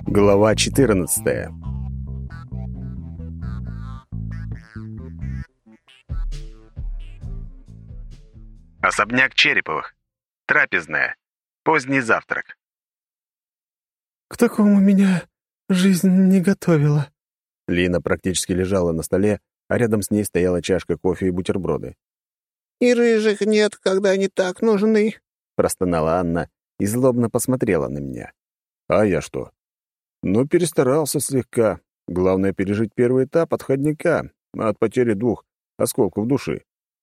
Глава 14. Особняк Череповых. Трапезная. Поздний завтрак. «К такому меня жизнь не готовила». Лина практически лежала на столе, а рядом с ней стояла чашка кофе и бутерброды. «И рыжих нет, когда они так нужны», — простонала Анна и злобно посмотрела на меня. А я что? Ну, перестарался слегка. Главное — пережить первый этап отходника от потери 2 осколков души.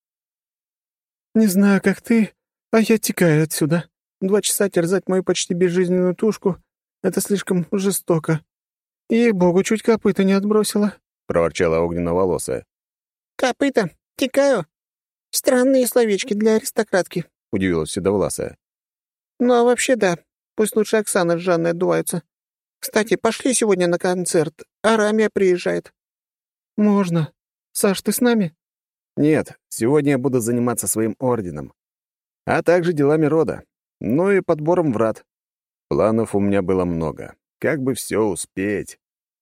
«Не знаю, как ты, а я текаю отсюда. 2 часа терзать мою почти безжизненную тушку — это слишком жестоко. Ей-богу, чуть копыта не отбросила», — проворчала огненноволосая. «Копыта? Текаю? Странные словечки для аристократки», — удивилась седовласая. «Ну, а вообще да. Пусть лучше Оксана с Жанной отдуваются. Кстати, пошли сегодня на концерт. Арамия приезжает». «Можно. Саш, ты с нами?» «Нет, сегодня я буду заниматься своим орденом, а также делами рода, ну и подбором врат. Планов у меня было много. Как бы все успеть?»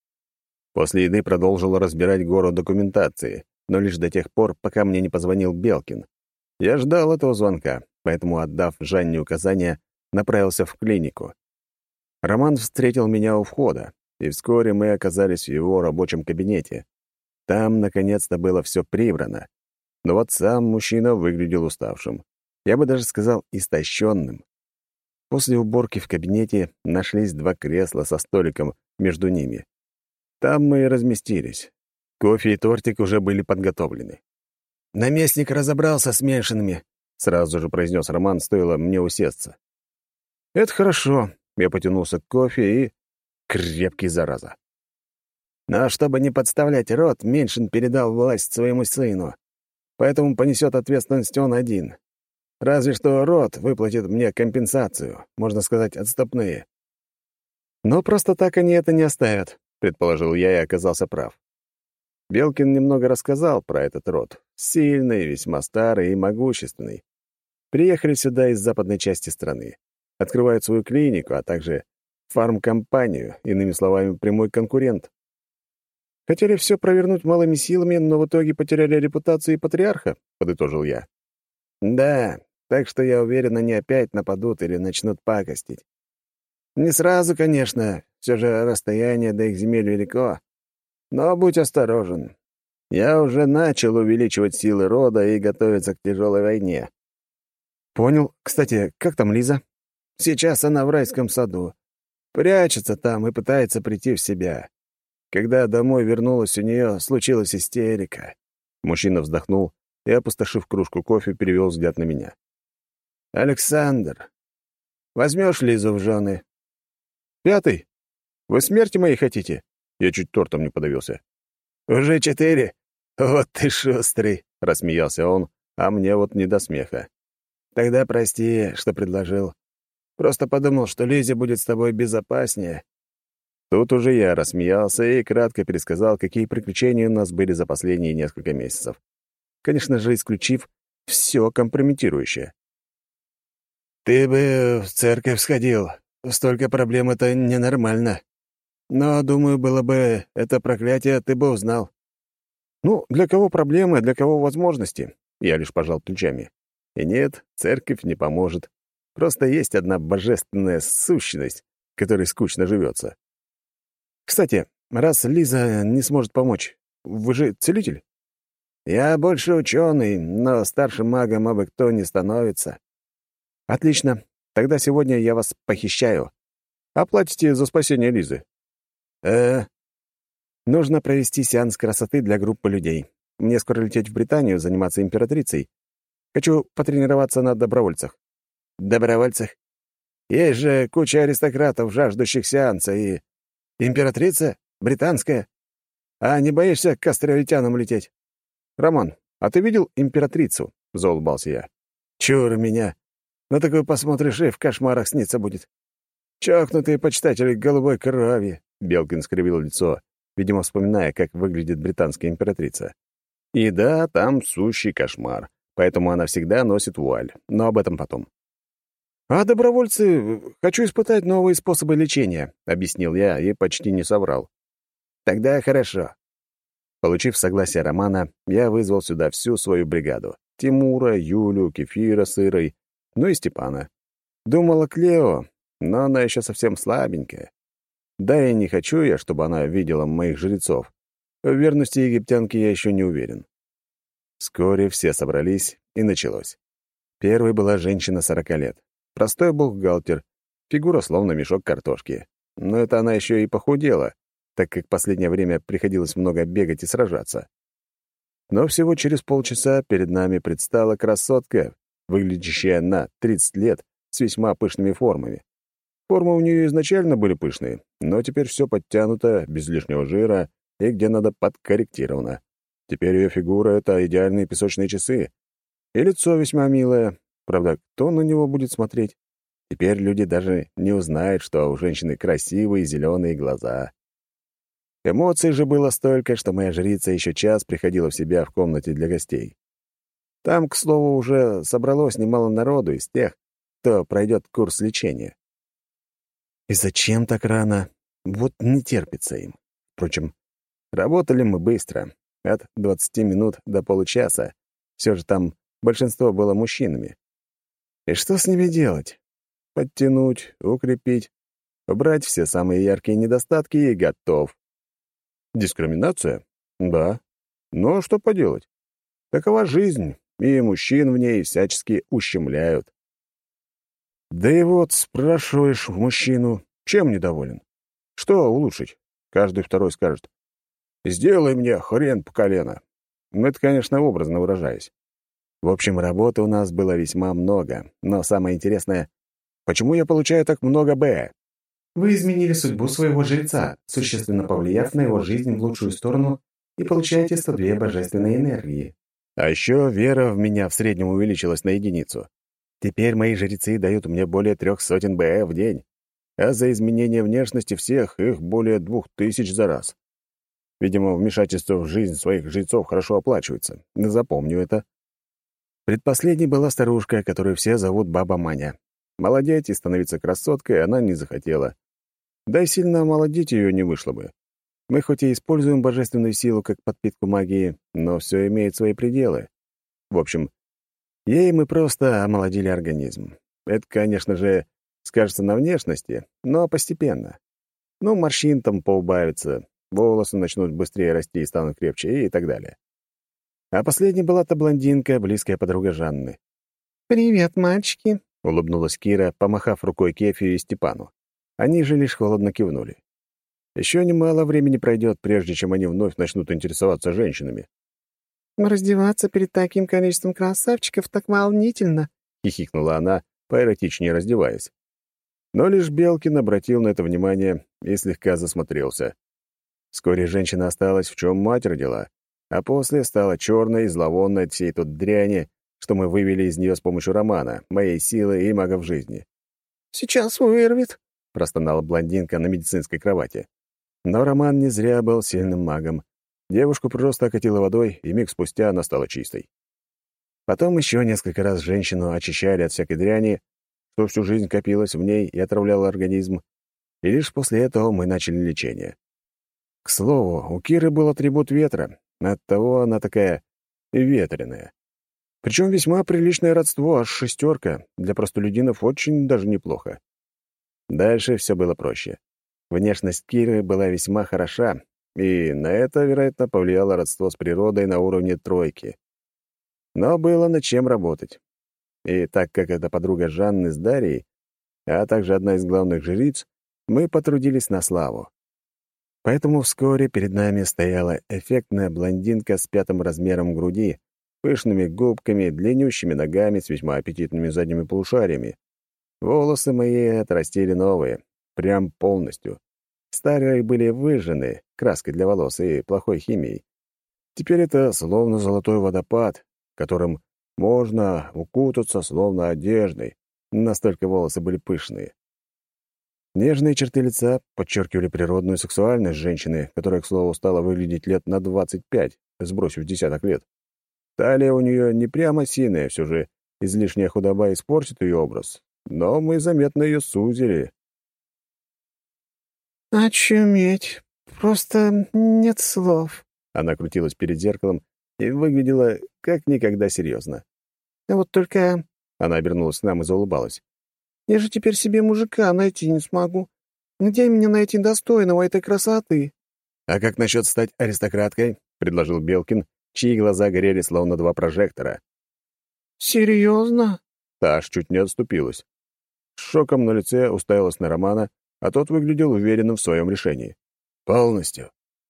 После еды продолжил разбирать гору документации, но лишь до тех пор, пока мне не позвонил Белкин. Я ждал этого звонка, поэтому, отдав Жанне указания, направился в клинику. Роман встретил меня у входа, и вскоре мы оказались в его рабочем кабинете. Там, наконец-то, было все прибрано. Но вот сам мужчина выглядел уставшим. Я бы даже сказал, истощенным. После уборки в кабинете нашлись 2 кресла со столиком между ними. Там мы и разместились. Кофе и тортик уже были подготовлены. «Наместник разобрался с Меньшинами», — сразу же произнес Роман, стоило мне усесться. «Это хорошо», — я потянулся к кофе и... крепкий, зараза. Но чтобы не подставлять род, Меньшин передал власть своему сыну. Поэтому понесет ответственность он один. Разве что род выплатит мне компенсацию, можно сказать, отступные. Но просто так они это не оставят, предположил я и оказался прав. Белкин немного рассказал про этот род. Сильный, весьма старый и могущественный. Приехали сюда из западной части страны. Открывают свою клинику, а также фармкомпанию, иными словами, прямой конкурент. Хотели все провернуть малыми силами, но в итоге потеряли репутацию и патриарха, подытожил я. Да, так что я уверен, они опять нападут или начнут пакостить. Не сразу, конечно, все же расстояние до их земель велико. Но будь осторожен. Я уже начал увеличивать силы рода и готовиться к тяжелой войне. Понял. Кстати, как там Лиза? Сейчас она в райском саду. Прячется там и пытается прийти в себя. Когда домой вернулась, у нее случилась истерика. Мужчина вздохнул и, опустошив кружку кофе, перевел взгляд на меня. «Александр, возьмешь Лизу в жены?» «5. Вы смерти моей хотите?» Я чуть тортом не подавился. «Уже 4? Вот ты шустрый!» — рассмеялся он, а мне вот не до смеха. «Тогда прости, что предложил. Просто подумал, что Лизе будет с тобой безопаснее». Тут уже я рассмеялся и кратко пересказал, какие приключения у нас были за последние несколько месяцев. Конечно же, исключив все компрометирующее. «Ты бы в церковь сходил. Столько проблем — это ненормально. Но, думаю, было бы это проклятие, ты бы узнал». «Ну, для кого проблемы, а для кого возможности?» Я лишь пожал плечами. И нет, церковь не поможет. Просто есть одна божественная сущность, которой скучно живется. Кстати, раз Лиза не сможет помочь, вы же целитель? Я больше ученый, но старшим магом абы кто не становится. Отлично. Тогда сегодня я вас похищаю. Оплатите за спасение Лизы. Нужно провести сеанс красоты для группы людей. Мне скоро лететь в Британию, заниматься императрицей. Хочу потренироваться на добровольцах. Добровольцах? Есть же куча аристократов, жаждущих сеанса, и... Императрица? Британская? А не боишься к островитянам лететь? Роман, а ты видел императрицу? Заулыбался я. Чур меня. На такую посмотришь, и в кошмарах снится будет. Чокнутые почитатели голубой крови. Белкин скривил лицо, видимо, вспоминая, как выглядит британская императрица. И да, там сущий кошмар, поэтому она всегда носит вуаль, но об этом потом. «А добровольцы, хочу испытать новые способы лечения», — объяснил я и почти не соврал. «Тогда хорошо». Получив согласие Романа, я вызвал сюда всю свою бригаду. Тимура, Юлю, Кефира с Ирой, ну и Степана. Думала Клео, но она еще совсем слабенькая. Да и не хочу я, чтобы она видела моих жрецов. В верности египтянки я еще не уверен. Вскоре все собрались, и началось. Первой была женщина 40 лет. Простой бухгалтер, фигура словно мешок картошки. Но это она еще и похудела, так как в последнее время приходилось много бегать и сражаться. Но всего через полчаса перед нами предстала красотка, выглядящая на 30 лет с весьма пышными формами. Формы у нее изначально были пышные, но теперь все подтянуто, без лишнего жира и где надо подкорректировано. Теперь ее фигура — это идеальные песочные часы. И лицо весьма милое. Правда, кто на него будет смотреть? Теперь люди даже не узнают, что у женщины красивые зеленые глаза. Эмоций же было столько, что моя жрица еще час приходила в себя в комнате для гостей. Там, к слову, уже собралось немало народу из тех, кто пройдет курс лечения. И зачем так рано? Вот не терпится им. Впрочем, работали мы быстро, от 20 минут до получаса. Все же там большинство было мужчинами. И что с ними делать? Подтянуть, укрепить, убрать все самые яркие недостатки и готов. Дискриминация? Да. Но что поделать? Такова жизнь, и мужчин в ней всячески ущемляют. Да и вот спрашиваешь мужчину, чем недоволен? Что улучшить? Каждый второй скажет: «Сделай мне хрен по колено». Это, конечно, образно выражаясь. В общем, работы у нас было весьма много, но самое интересное, почему я получаю так много «Б»? Вы изменили судьбу своего жреца, существенно повлияв на его жизнь в лучшую сторону, и получаете 102 божественной энергии. А еще вера в меня в среднем увеличилась на единицу. Теперь мои жрецы дают мне более 300 БЭ в день, а за изменение внешности всех их более 2000 за раз. Видимо, вмешательство в жизнь своих жрецов хорошо оплачивается. Запомню это. Предпоследней была старушка, которую все зовут Баба Маня. Молодеть и становиться красоткой она не захотела. Да и сильно омолодить ее не вышло бы. Мы хоть и используем божественную силу как подпитку магии, но все имеет свои пределы. В общем, ей мы просто омолодили организм. Это, конечно же, скажется на внешности, но постепенно. Ну, морщин там поубавится, волосы начнут быстрее расти и станут крепче и так далее. А последней была та блондинка, близкая подруга Жанны. «Привет, мальчики», — улыбнулась Кира, помахав рукой Кефию и Степану. Они же лишь холодно кивнули. Еще немало времени пройдет, прежде чем они вновь начнут интересоваться женщинами. «Раздеваться перед таким количеством красавчиков так волнительно», — хихикнула она, поэротичнее раздеваясь. Но лишь Белкин обратил на это внимание и слегка засмотрелся. Вскоре женщина осталась, в чем мать родила, а после стала черной и зловонной от всей той дряни, что мы вывели из нее с помощью романа, моей силы и магов жизни. «Сейчас вырвет», — простонала блондинка на медицинской кровати. Но Роман не зря был сильным магом. Девушку просто окатило водой, и миг спустя она стала чистой. Потом еще несколько раз женщину очищали от всякой дряни, что всю жизнь копилось в ней и отравляло организм, и лишь после этого мы начали лечение. К слову, у Киры был атрибут ветра, оттого она такая ветреная. Причем весьма приличное родство, аж 6, для простолюдинов очень даже неплохо. Дальше все было проще. Внешность Киры была весьма хороша, и на это, вероятно, повлияло родство с природой на уровне 3. Но было над чем работать. И так как это подруга Жанны с Дарьей, а также одна из главных жриц, мы потрудились на славу. Поэтому вскоре перед нами стояла эффектная блондинка с 5 размером груди, пышными губками, длиннющими ногами с весьма аппетитными задними полушариями. Волосы мои отрастили новые, прям полностью. Старые были выжжены краской для волос и плохой химией. Теперь это словно золотой водопад, которым можно укутаться словно одеждой. Настолько волосы были пышные. Нежные черты лица подчеркивали природную сексуальность женщины, которая, к слову, стала выглядеть лет на 25, сбросив десяток лет. Талия у нее не прямо синяя, все же излишняя худоба испортит ее образ. но мы заметно ее сузили. «Очуметь! Просто нет слов!» Она крутилась перед зеркалом и выглядела как никогда серьезно. «Вот только Она обернулась к нам и заулыбалась. я же теперь себе мужика найти не смогу. Где мне найти достойного этой красоты?» «А как насчет стать аристократкой?» — предложил Белкин, чьи глаза горели словно два прожектора. «Серьезно?» Та аж чуть не отступилась. С шоком на лице уставилась на Романа, а тот выглядел уверенным в своем решении. «Полностью».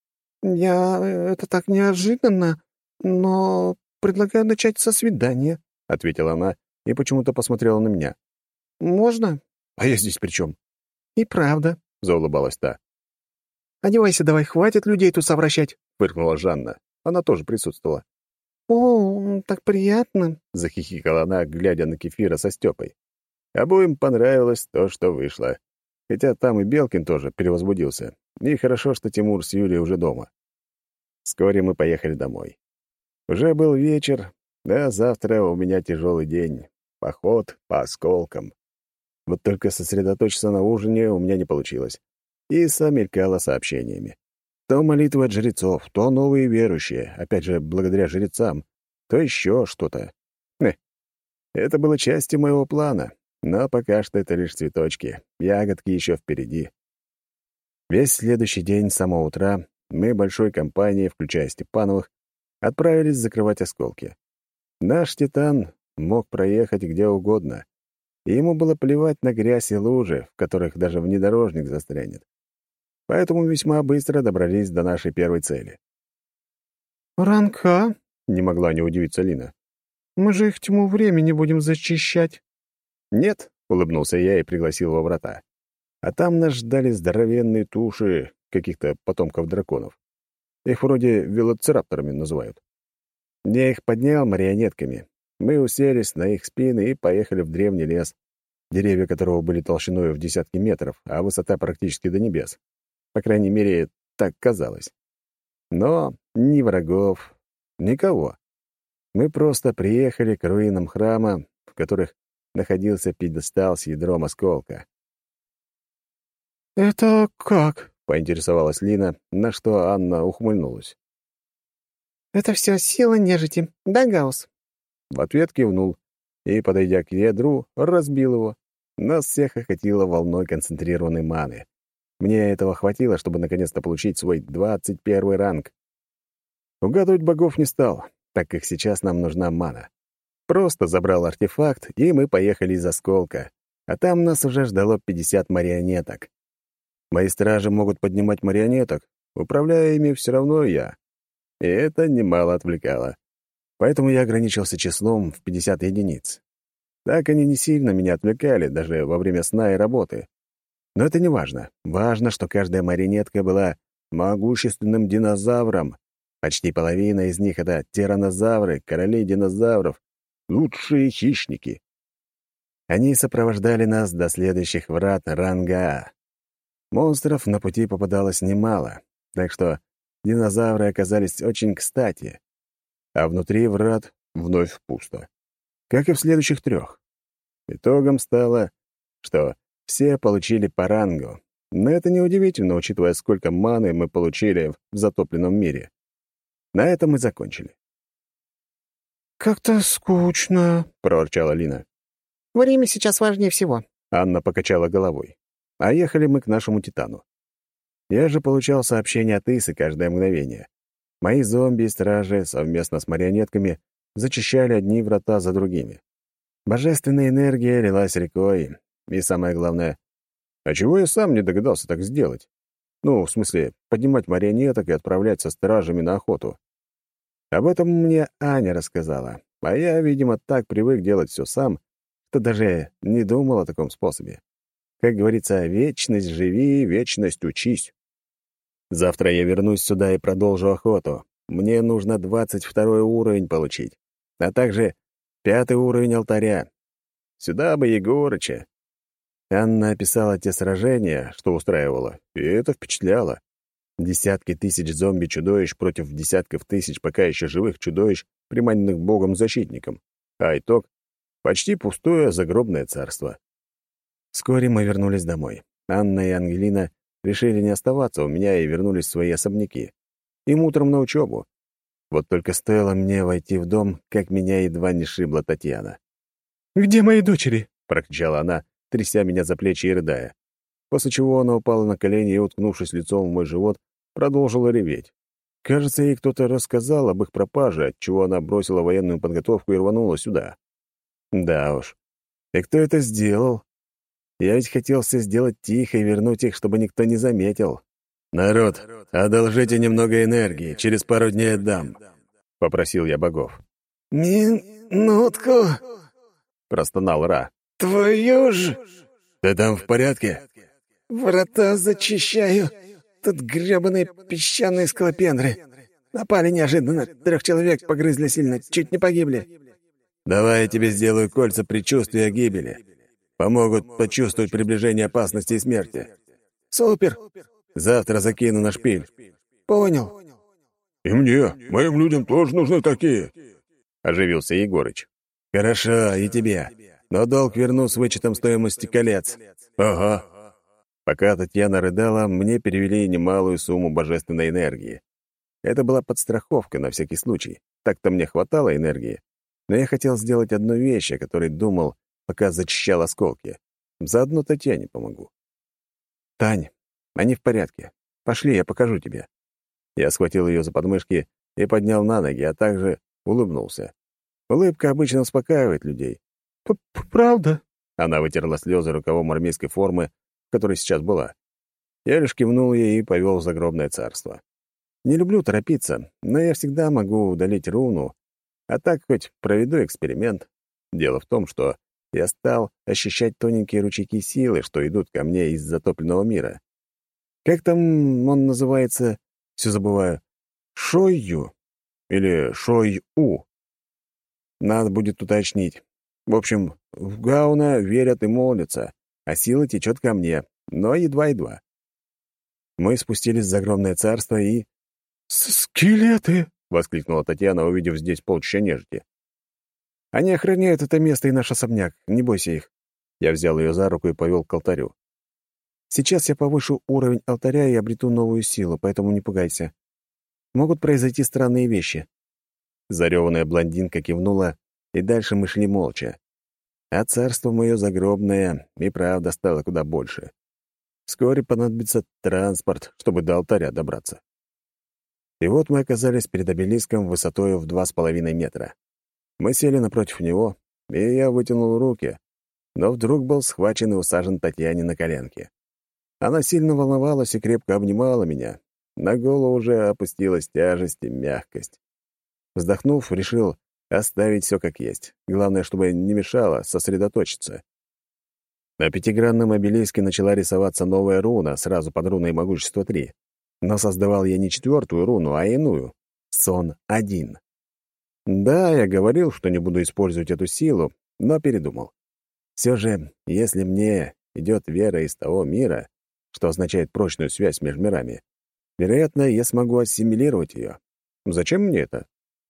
Это так неожиданно, но предлагаю начать со свидания», — ответила она и почему-то посмотрела на меня. «Можно?» «А я здесь при чем?» «И правда». — заулыбалась та. «Одевайся давай, хватит людей тут совращать». — фыркнула Жанна. Она тоже присутствовала. «О, так приятно», — захихикала она, глядя на Кефира со Степой. Обоим понравилось то, что вышло. Хотя там и Белкин тоже перевозбудился. И хорошо, что Тимур с Юлей уже дома. Вскоре мы поехали домой. Уже был вечер, а завтра у меня тяжелый день. Поход по осколкам. Вот только сосредоточиться на ужине у меня не получилось. И мелькало сообщениями. То молитвы от жрецов, то новые верующие, опять же, благодаря жрецам, то еще что-то. Это было частью моего плана, но пока что это лишь цветочки, ягодки еще впереди. Весь следующий день с самого утра мы большой компанией, включая Степановых, отправились закрывать осколки. Наш «Титан» мог проехать где угодно, и ему было плевать на грязь и лужи, в которых даже внедорожник застрянет. Поэтому весьма быстро добрались до нашей первой цели. «Ранка?» — не могла не удивиться Лина. «Мы же их тьму времени будем зачищать». «Нет», — улыбнулся я и пригласил во врата. А там нас ждали здоровенные туши каких-то потомков драконов. Их вроде велоцирапторами называют. Я их поднял марионетками. Мы уселись на их спины и поехали в древний лес, деревья которого были толщиной в десятки метров, а высота практически до небес. По крайней мере, так казалось. Но ни врагов, никого. Мы просто приехали к руинам храма, в которых находился пьедестал с ядром осколка. «Это как?» — поинтересовалась Лина, на что Анна ухмыльнулась. «Это все сила нежити, да, Гаус?» В ответ кивнул и, подойдя к ядру, разбил его. Нас всех охватило волной концентрированной маны. Мне этого хватило, чтобы наконец-то получить свой 21 ранг. Угадывать богов не стал, так как сейчас нам нужна мана. Просто забрал артефакт, и мы поехали из осколка. А там нас уже ждало 50 марионеток. Мои стражи могут поднимать марионеток, управляя ими все равно я. И это немало отвлекало. Поэтому я ограничился числом в 50 единиц. Так они не сильно меня отвлекали, даже во время сна и работы. Но это не важно. Важно, что каждая марионетка была могущественным динозавром. Почти половина из них — это тираннозавры, короли динозавров, лучшие хищники. Они сопровождали нас до следующих врат ранга А. Монстров на пути попадалось немало, так что динозавры оказались очень кстати. А внутри врат вновь пусто. Как и в следующих 3. Итогом стало, что все получили по рангу. Но это неудивительно, учитывая, сколько маны мы получили в затопленном мире. На этом мы закончили. «Как-то скучно», — проворчала Лина. «Время сейчас важнее всего». Анна покачала головой. А ехали мы к нашему Титану. Я же получал сообщения от Исы каждое мгновение. Мои зомби и стражи совместно с марионетками зачищали одни врата за другими. Божественная энергия лилась рекой. И самое главное, а чего я сам не догадался так сделать? Ну, в смысле, поднимать марионеток и отправлять со стражами на охоту. Об этом мне Аня рассказала, а я, видимо, так привык делать все сам, что даже не думал о таком способе. Как говорится, вечность живи, вечность учись. Завтра я вернусь сюда и продолжу охоту. Мне нужно 22 уровень получить, а также 5 уровень алтаря. Сюда бы Егорыча. Анна описала те сражения, что устраивала, и это впечатляло. Десятки тысяч зомби-чудовищ против десятков тысяч пока еще живых чудовищ, приманенных богом-защитником. А итог — почти пустое загробное царство. Вскоре мы вернулись домой. Анна и Ангелина решили не оставаться у меня и вернулись в свои особняки. Им утром на учебу. Вот только стоило мне войти в дом, как меня едва не шибла Татьяна. «Где мои дочери?» — прокричала она, тряся меня за плечи и рыдая. После чего она упала на колени и, уткнувшись лицом в мой живот, продолжила реветь. Кажется, ей кто-то рассказал об их пропаже, отчего она бросила военную подготовку и рванула сюда. Да уж. И кто это сделал? Я ведь хотел все сделать тихо и вернуть их, чтобы никто не заметил. «Народ, одолжите немного энергии, через пару дней отдам», — попросил я богов. «Минутку!» — простонал Ра. «Твою ж!» «Ты там в порядке?» «Врата зачищаю. Тут грёбаные песчаные скалопендры. Напали неожиданно. 3 человек погрызли сильно, чуть не погибли». «Давай я тебе сделаю кольца предчувствия гибели. Помогут почувствовать приближение опасности и смерти». «Супер!» «Завтра закину на шпиль». «Понял». «И мне, моим людям тоже нужны такие», — оживился Егорыч. «Хорошо, и тебе. Но долг верну с вычетом стоимости колец». «Ага». Пока Татьяна рыдала, мне перевели немалую сумму божественной энергии. Это была подстраховка на всякий случай. Так-то мне хватало энергии. Но я хотел сделать одну вещь, о которой думал, пока зачищал осколки. Заодно Татьяне помогу. «Тань, они в порядке. Пошли, я покажу тебе». Я схватил ее за подмышки и поднял на ноги, а также улыбнулся. Улыбка обычно успокаивает людей. «Правда?» Она вытерла слезы рукавом армейской формы, в которой сейчас была. Я лишь кивнул ей и повел в загробное царство. Не люблю торопиться, но я всегда могу удалить руну, а так хоть проведу эксперимент. Дело в том, что я стал ощущать тоненькие ручейки силы, что идут ко мне из затопленного мира. Как там он называется? Все забываю. Шойю или Шой-У. Надо будет уточнить. В общем, в Гауна верят и молятся, а сила течет ко мне, но едва-едва. Мы спустились в загробное царство и... «Скелеты!» — воскликнула Татьяна, увидев здесь полчища нежити. «Они охраняют это место и наш особняк, не бойся их». Я взял ее за руку и повел к алтарю. «Сейчас я повышу уровень алтаря и обрету новую силу, поэтому не пугайся. Могут произойти странные вещи». Зареванная блондинка кивнула, и дальше мы шли молча. А царство мое загробное и правда стало куда больше. Вскоре понадобится транспорт, чтобы до алтаря добраться. И вот мы оказались перед обелиском высотой в 2,5 метра. Мы сели напротив него, и я вытянул руки, но вдруг был схвачен и усажен Татьяне на коленки. Она сильно волновалась и крепко обнимала меня. На голову уже опустилась тяжесть и мягкость. Вздохнув, решил оставить все как есть. Главное, чтобы не мешало сосредоточиться. На 5-гранном обелиске начала рисоваться новая руна, сразу под руной могущества 3. Но создавал я не 4-ю руну, а иную — Сон-1. Да, я говорил, что не буду использовать эту силу, но передумал. Все же, если мне идет вера из того мира, что означает прочную связь между мирами, вероятно, я смогу ассимилировать ее. Зачем мне это?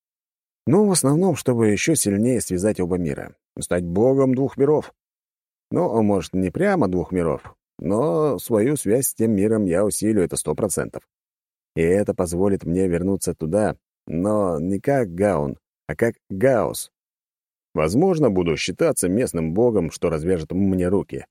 Ну, в основном, чтобы еще сильнее связать оба мира, стать богом 2 миров. Ну, может, не прямо 2 миров, но свою связь с тем миром я усилю, это 100%. И это позволит мне вернуться туда, но не как Гаун, а как Гаус. Возможно, буду считаться местным богом, что развяжет мне руки.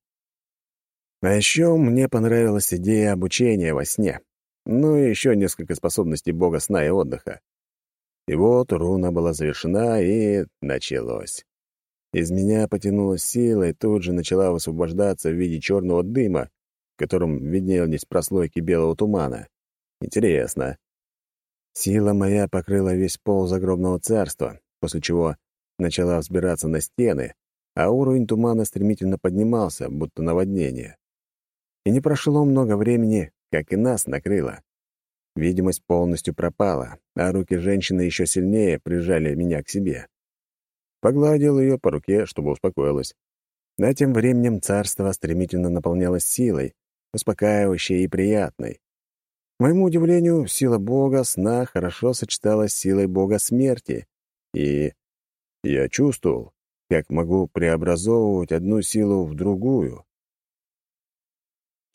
А еще мне понравилась идея обучения во сне. Ну и еще несколько способностей бога сна и отдыха. И вот руна была завершена, и началось. Из меня потянулась сила и тут же начала высвобождаться в виде черного дыма, в котором виднелись прослойки белого тумана. Интересно. Сила моя покрыла весь пол загробного царства, после чего начала взбираться на стены, а уровень тумана стремительно поднимался, будто наводнение. И не прошло много времени, как и нас накрыло. Видимость полностью пропала, а руки женщины еще сильнее прижали меня к себе. Погладил ее по руке, чтобы успокоилась. А тем временем царство стремительно наполнялось силой, успокаивающей и приятной. К моему удивлению, сила бога сна хорошо сочеталась с силой бога смерти, и я чувствовал, как могу преобразовывать одну силу в другую.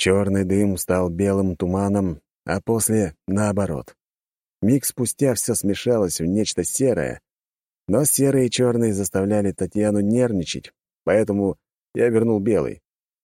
Черный дым стал белым туманом, а после — наоборот. Миг спустя все смешалось в нечто серое, но серые и черные заставляли Татьяну нервничать, поэтому я вернул белый.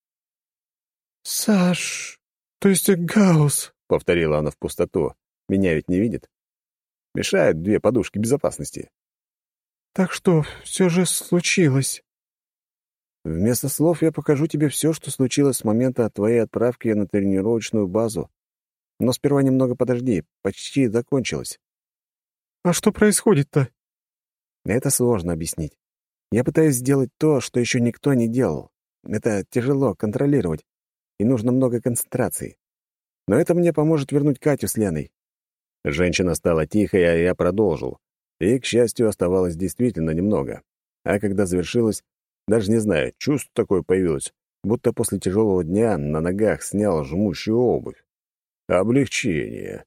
«Саш, то есть Гаусс?» — повторила она в пустоту. Меня ведь не видит. Мешают две подушки безопасности. «Так что все же случилось?» Вместо слов я покажу тебе все, что случилось с момента твоей отправки на тренировочную базу. Но сперва немного подожди, почти закончилось. «А что происходит-то?» Это сложно объяснить. Я пытаюсь сделать то, что еще никто не делал. Это тяжело контролировать, и нужно много концентрации. Но это мне поможет вернуть Катю с Леной. Женщина стала тихой, а я продолжил. И, к счастью, оставалось действительно немного. А когда завершилось, даже не знаю, чувство такое появилось, будто после тяжелого дня на ногах снял жмущую обувь. Облегчение.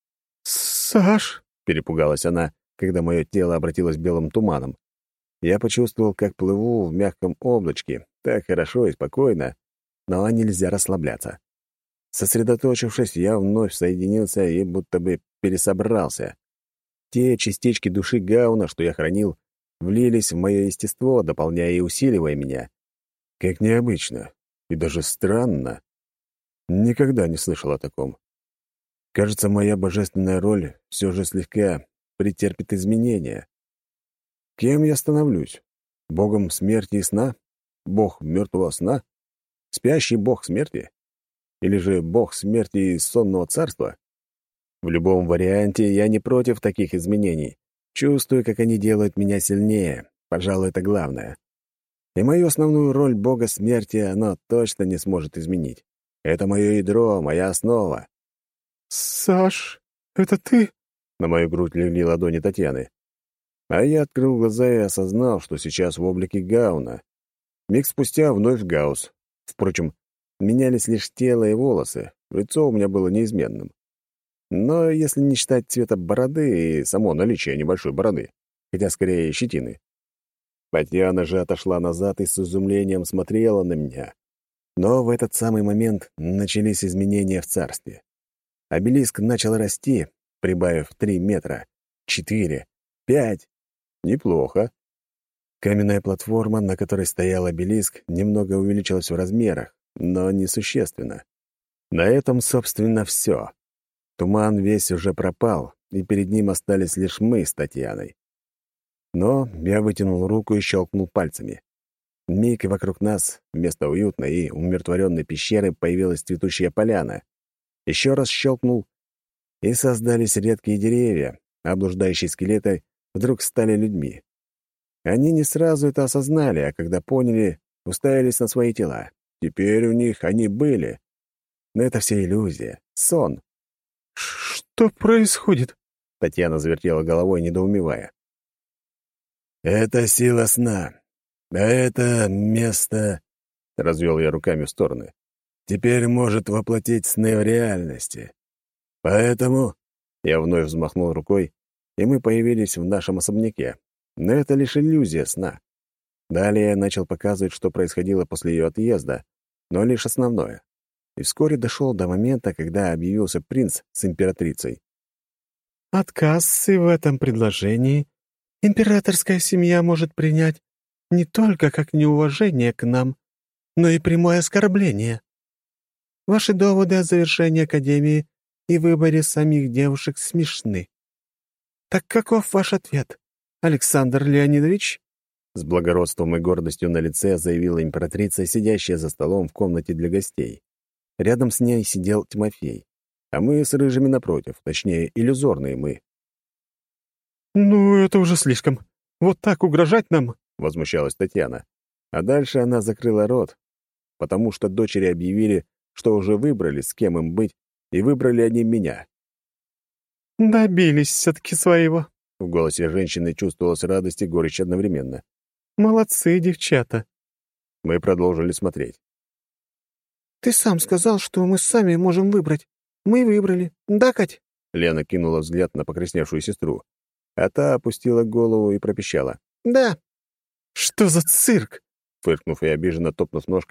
«Саш!» — перепугалась она, когда мое тело обратилось белым туманом. Я почувствовал, как плыву в мягком облачке, так хорошо и спокойно, но нельзя расслабляться. Сосредоточившись, я вновь соединился и будто бы пересобрался. Те частички души Гауна, что я хранил, влились в мое естество, дополняя и усиливая меня. Как необычно и даже странно. Никогда не слышал о таком. Кажется, моя божественная роль все же слегка претерпит изменения. Кем я становлюсь? Богом смерти и сна? Бог мертвого сна? Спящий бог смерти? Или же бог смерти и сонного царства? В любом варианте я не против таких изменений. Чувствую, как они делают меня сильнее. Пожалуй, это главное. И мою основную роль бога смерти оно точно не сможет изменить. Это мое ядро, моя основа. «Саш, это ты?» На мою грудь легли ладони Татьяны. А я открыл глаза и осознал, что сейчас в облике Гауна. Миг спустя вновь Гаусс. Впрочем, менялись лишь тело и волосы. Лицо у меня было неизменным. Но если не считать цвета бороды и само наличие небольшой бороды, хотя скорее щетины. Татьяна же отошла назад и с изумлением смотрела на меня. Но в этот самый момент начались изменения в царстве. Обелиск начал расти, прибавив 3 метра, 4, 5. Неплохо. Каменная платформа, на которой стоял обелиск, немного увеличилась в размерах, но несущественно. На этом, собственно, все. Туман весь уже пропал, и перед ним остались лишь мы с Татьяной. Но я вытянул руку и щелкнул пальцами. Миг, и вокруг нас, вместо уютной и умиротворенной пещеры, появилась цветущая поляна. Еще раз щелкнул, и создались редкие деревья, а блуждающие скелеты вдруг стали людьми. Они не сразу это осознали, а когда поняли, уставились на свои тела. Теперь у них они были. Но это все иллюзия, сон. «Что происходит?» Татьяна завертела головой, недоумевая. «Это сила сна. А это место...» — развел я руками в стороны. «Теперь может воплотить сны в реальности. Поэтому...» Я вновь взмахнул рукой, и мы появились в нашем особняке. Но это лишь иллюзия сна. Далее я начал показывать, что происходило после ее отъезда, но лишь основное. И вскоре дошел до момента, когда объявился принц с императрицей. «Отказ и в этом предложении императорская семья может принять не только как неуважение к нам, но и прямое оскорбление. Ваши доводы о завершении академии и выборе самих девушек смешны. Так каков ваш ответ, Александр Леонидович?» С благородством и гордостью на лице заявила императрица, сидящая за столом в комнате для гостей. Рядом с ней сидел Тимофей, а мы с рыжими напротив, точнее, иллюзорные мы. «Ну, это уже слишком. Вот так угрожать нам?» — возмущалась Татьяна. А дальше она закрыла рот, потому что дочери объявили, что уже выбрали, с кем им быть, и выбрали они меня. «Добились все-таки своего». В голосе женщины чувствовалась радость и горечь одновременно. «Молодцы, девчата». Мы продолжили смотреть. «Ты сам сказал, что мы сами можем выбрать. Мы выбрали. Да, Кать?» Лена кинула взгляд на покрасневшую сестру, а та опустила голову и пропищала. «Да». «Что за цирк?» Фыркнув и обиженно топнув ножкой,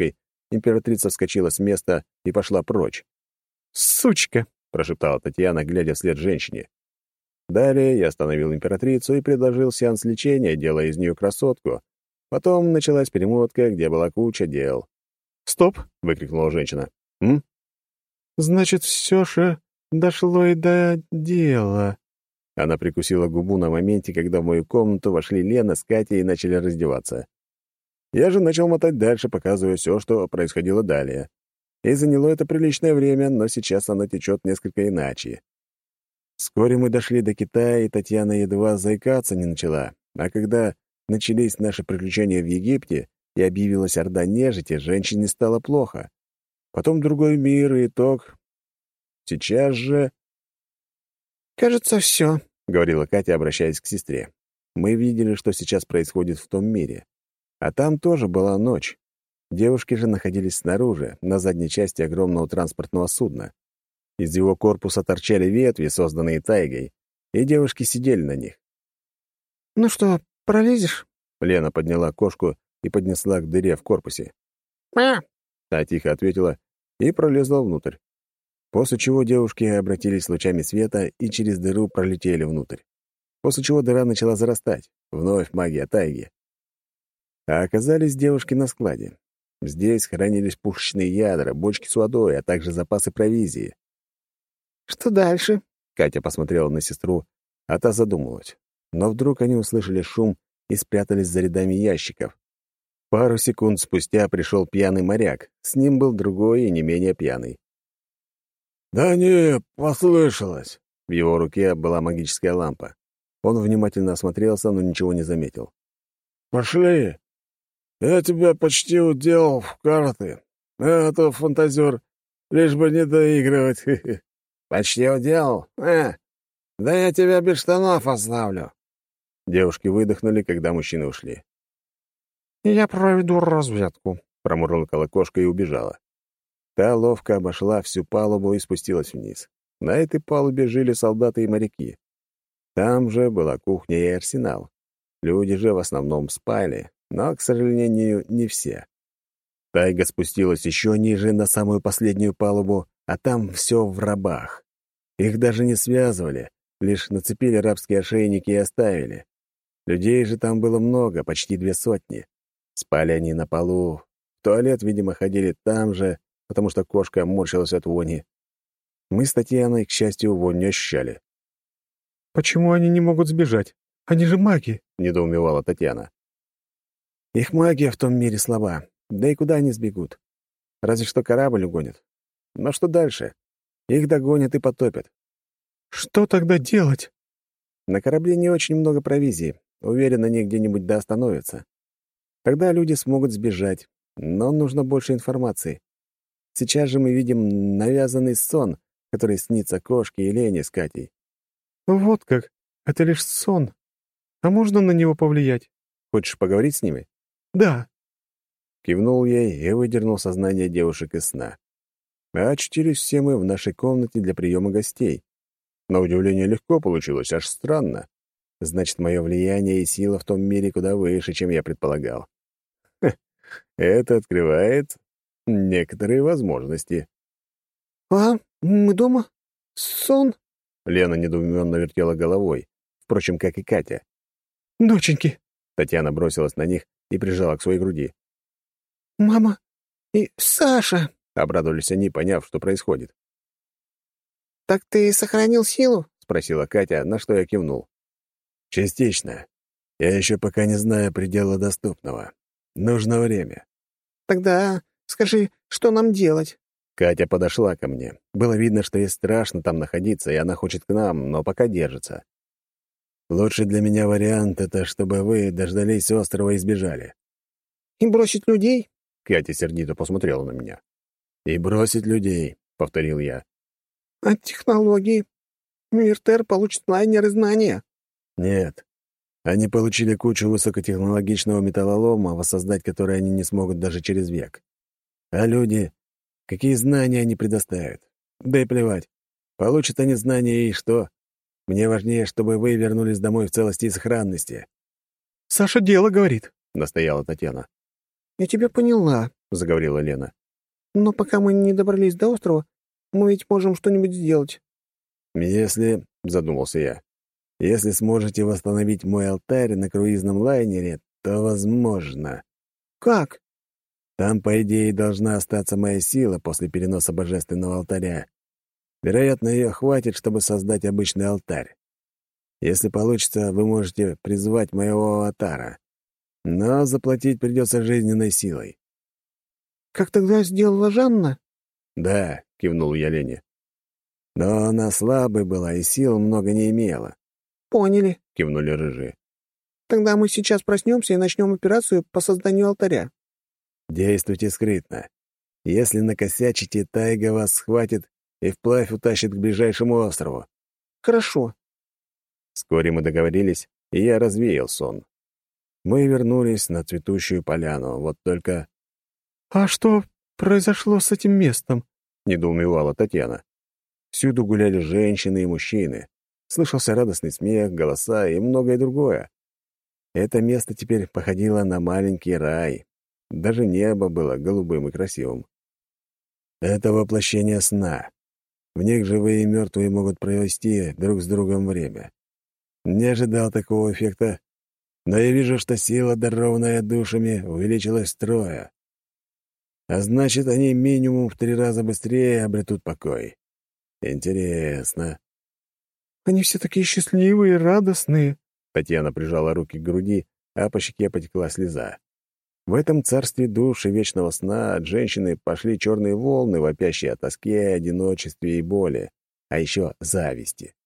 императрица вскочила с места и пошла прочь. «Сучка!» — прошептала Татьяна, глядя вслед женщине. Далее я остановил императрицу и предложил сеанс лечения, делая из нее красотку. Потом началась перемотка, где была куча дел. «Стоп!» — выкрикнула женщина. «Значит, все же дошло и до дела». Она прикусила губу на моменте, когда в мою комнату вошли Лена с Катей и начали раздеваться. Я же начал мотать дальше, показывая все, что происходило далее. И заняло это приличное время, но сейчас оно течет несколько иначе. Вскоре мы дошли до Китая, и Татьяна едва заикаться не начала. А когда начались наши приключения в Египте и объявилась орда нежити, женщине стало плохо. Потом другой мир и итог. Сейчас же... «Кажется, все», — говорила Катя, обращаясь к сестре. Мы видели, что сейчас происходит в том мире. А там тоже была ночь. Девушки же находились снаружи, на задней части огромного транспортного судна. Из его корпуса торчали ветви, созданные тайгой, и девушки сидели на них. «Ну что, пролезешь?» Лена подняла кошку и поднесла к дыре в корпусе. «А!» Та тихо ответила и пролезла внутрь. После чего девушки обратились лучами света и через дыру пролетели внутрь. После чего дыра начала зарастать. Вновь магия тайги. А оказались девушки на складе. Здесь хранились пушечные ядра, бочки с водой, а также запасы провизии. «Что дальше?» Катя посмотрела на сестру, а та задумалась. Но вдруг они услышали шум и спрятались за рядами ящиков. Пару секунд спустя пришел пьяный моряк. С ним был другой и не менее пьяный. «Да не, послышалось». В его руке была магическая лампа. Он внимательно осмотрелся, но ничего не заметил. «Пошли. Я тебя почти уделал в карты. А то фантазер, лишь бы не доигрывать». «Почти уделал? Да я тебя без штанов оставлю». Девушки выдохнули, когда мужчины ушли. «Я проведу разведку», — промурлыкала кошка и убежала. Та ловко обошла всю палубу и спустилась вниз. На этой палубе жили солдаты и моряки. Там же была кухня и арсенал. Люди же в основном спали, но, к сожалению, не все. Тайга спустилась еще ниже, на самую последнюю палубу, а там все в рабах. Их даже не связывали, лишь нацепили рабские ошейники и оставили. Людей же там было много, почти 200. Спали они на полу. В туалет, видимо, ходили там же, потому что кошка морщилась от вони. Мы с Татьяной, к счастью, вонь не ощущали. «Почему они не могут сбежать? Они же маги!» — недоумевала Татьяна. «Их магия в том мире слаба. Да и куда они сбегут? Разве что корабль угонят. Но что дальше? Их догонят и потопят. «Что тогда делать?» На корабле не очень много провизии. Уверен, они где-нибудь да остановятся. Тогда люди смогут сбежать, но нужно больше информации. Сейчас же мы видим навязанный сон, который снится кошке и Лене с Катей. «Вот как? Это лишь сон. А можно на него повлиять?» Хочешь поговорить с ними? «Да». Кивнул ей и выдернул сознание девушек из сна. А очутились все мы в нашей комнате для приема гостей. На удивление легко получилось, аж странно. Значит, мое влияние и сила в том мире куда выше, чем я предполагал. Это открывает некоторые возможности. «А, мы дома? Сон?» Лена недоуменно вертела головой, впрочем, как и Катя. «Доченьки!» Татьяна бросилась на них и прижала к своей груди. «Мама и Саша!» — обрадовались они, поняв, что происходит. «Так ты сохранил силу?» — спросила Катя, на что я кивнул. «Частично. Я еще пока не знаю предела доступного. Нужно время». «Тогда скажи, что нам делать?» Катя подошла ко мне. Было видно, что ей страшно там находиться, и она хочет к нам, но пока держится. «Лучший для меня вариант — это чтобы вы дождались острова и сбежали». «И бросить людей?» Катя сердито посмотрела на меня. «И бросить людей», — повторил я. «А технологии? Миртер получит лайнер и знания». «Нет. Они получили кучу высокотехнологичного металлолома, воссоздать который они не смогут даже через век. А люди... Какие знания они предоставят? Да и плевать. Получат они знания и что? Мне важнее, чтобы вы вернулись домой в целости и сохранности». «Саша дело говорит», — настояла Татьяна. «Я тебя поняла», — заговорила Лена. «Но пока мы не добрались до острова, мы ведь можем что-нибудь сделать». «Если...» — задумался я. «Если сможете восстановить мой алтарь на круизном лайнере, то возможно». «Как?» «Там, по идее, должна остаться моя сила после переноса божественного алтаря. Вероятно, ее хватит, чтобы создать обычный алтарь. Если получится, вы можете призвать моего аватара. Но заплатить придется жизненной силой». «Как тогда сделала Жанна?» «Да», — кивнул я Лене. «Но она слабой была и сил много не имела», «Поняли. — кивнули рыжие. Тогда мы сейчас проснемся и начнем операцию по созданию алтаря». «Действуйте скрытно. Если накосячите, тайга вас схватит и вплавь утащит к ближайшему острову». «Хорошо». Вскоре мы договорились, и я развеял сон. Мы вернулись на цветущую поляну, вот только... «А что произошло с этим местом?» — недоумевала Татьяна. Всюду гуляли женщины и мужчины. Слышался радостный смех, голоса и многое другое. Это место теперь походило на маленький рай. Даже небо было голубым и красивым. Это воплощение сна. В них живые и мертвые могут провести друг с другом время. Не ожидал такого эффекта, но я вижу, что сила, дарованная душами, увеличилась втрое. А значит, они минимум в 3 раза быстрее обретут покой. Интересно. «Они все такие счастливые и радостные». Татьяна прижала руки к груди, а по щеке потекла слеза. В этом царстве душ и вечного сна от женщины пошли черные волны, вопящие о тоске, одиночестве и боли, а еще зависти.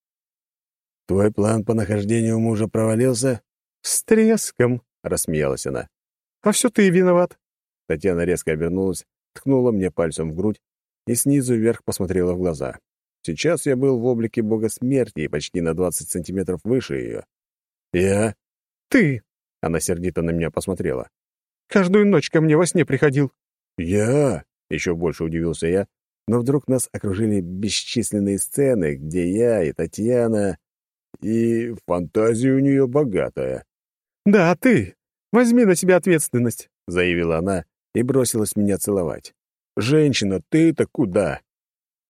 «Твой план по нахождению мужа провалился?» «С треском», — рассмеялась она. «А все ты виноват». Татьяна резко обернулась, ткнула мне пальцем в грудь и снизу вверх посмотрела в глаза. Сейчас я был в облике бога смерти и почти на 20 сантиметров выше ее. «Я?» «Ты Она сердито на меня посмотрела. каждую ночь ко мне во сне приходил». «Я?» — еще больше удивился я, но вдруг нас окружили бесчисленные сцены, где я и Татьяна, и фантазия у нее богатая. «Да, ты. Возьми на себя ответственность», — заявила она и бросилась меня целовать. «Женщина, ты-то куда?»